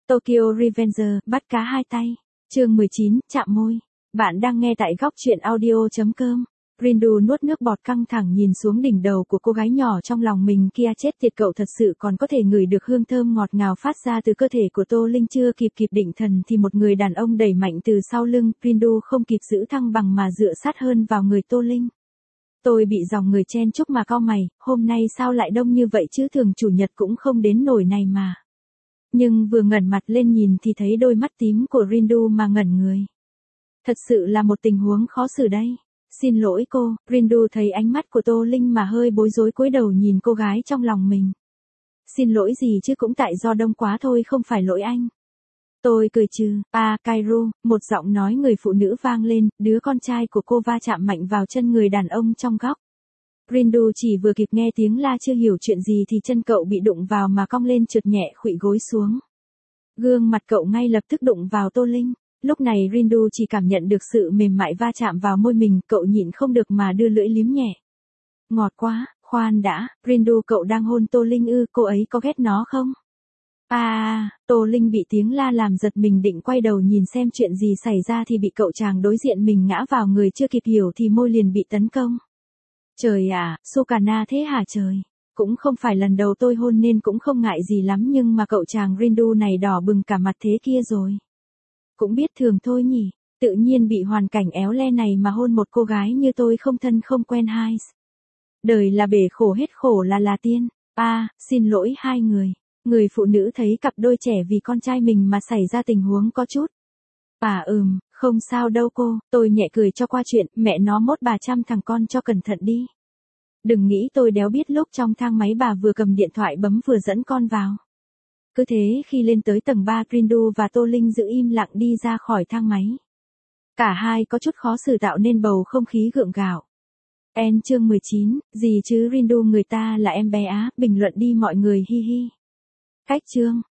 Tokyo Revenger, bắt cá hai tay. Chương 19, chạm môi. Bạn đang nghe tại góc truyện audio.com. Rindu nuốt nước bọt căng thẳng nhìn xuống đỉnh đầu của cô gái nhỏ trong lòng mình kia, chết tiệt, cậu thật sự còn có thể ngửi được hương thơm ngọt ngào phát ra từ cơ thể của Tô Linh. Chưa kịp định thần thì một người đàn ông đẩy mạnh từ sau lưng, Rindu không kịp giữ thăng bằng mà dựa sát hơn vào người Tô Linh. Tôi bị dòng người chen chúc mà cau mày, hôm nay sao lại đông như vậy chứ, thường chủ nhật cũng không đến nổi này mà. Nhưng vừa ngẩng mặt lên nhìn thì thấy đôi mắt tím của Rindu mà ngẩn người. Thật sự là một tình huống khó xử đây. Xin lỗi cô. Rindu thấy ánh mắt của Tô Linh mà hơi bối rối, cúi đầu nhìn cô gái trong lòng mình. Xin lỗi gì chứ, cũng tại do đông quá thôi, không phải lỗi anh. Tôi cười trừ. Kairo, một giọng nói người phụ nữ vang lên, đứa con trai của cô va chạm mạnh vào chân người đàn ông trong góc. Rindu chỉ vừa kịp nghe tiếng la chưa hiểu chuyện gì thì chân cậu bị đụng vào mà cong lên trượt nhẹ khuỵu gối xuống. Gương mặt cậu ngay lập tức đụng vào Tô Linh. Lúc này Rindu chỉ cảm nhận được sự mềm mại va chạm vào môi mình, cậu nhịn không được mà đưa lưỡi liếm nhẹ. Ngọt quá, khoan đã, Rindu, cậu đang hôn Tô Linh ư, cô ấy có ghét nó không? Tô Linh bị tiếng la làm giật mình, định quay đầu nhìn xem chuyện gì xảy ra thì bị cậu chàng đối diện mình ngã vào người, chưa kịp hiểu thì môi liền bị tấn công. Trời ạ, Sukana thế hả trời? Cũng không phải lần đầu tôi hôn nên cũng không ngại gì lắm, nhưng mà cậu chàng Rindu này đỏ bừng cả mặt thế kia rồi. Cũng biết thường thôi nhỉ, tự nhiên bị hoàn cảnh éo le này mà hôn một cô gái như tôi không thân không quen hai. Đời là bể khổ, hết khổ là tiên. Xin lỗi hai người. Người phụ nữ thấy cặp đôi trẻ vì con trai mình mà xảy ra tình huống có chút. Không sao đâu cô, tôi nhẹ cười cho qua chuyện, mẹ nó mốt bà chăm thằng con cho cẩn thận đi. Đừng nghĩ tôi đéo biết lúc trong thang máy bà vừa cầm điện thoại bấm vừa dẫn con vào. Cứ thế khi lên tới tầng 3, Rindu và Tô Linh giữ im lặng đi ra khỏi thang máy. Cả hai có chút khó xử tạo nên bầu không khí gượng gạo. Chương 19, gì chứ Rindu, người ta là em bé á, bình luận đi mọi người, hi hi. Cách chương.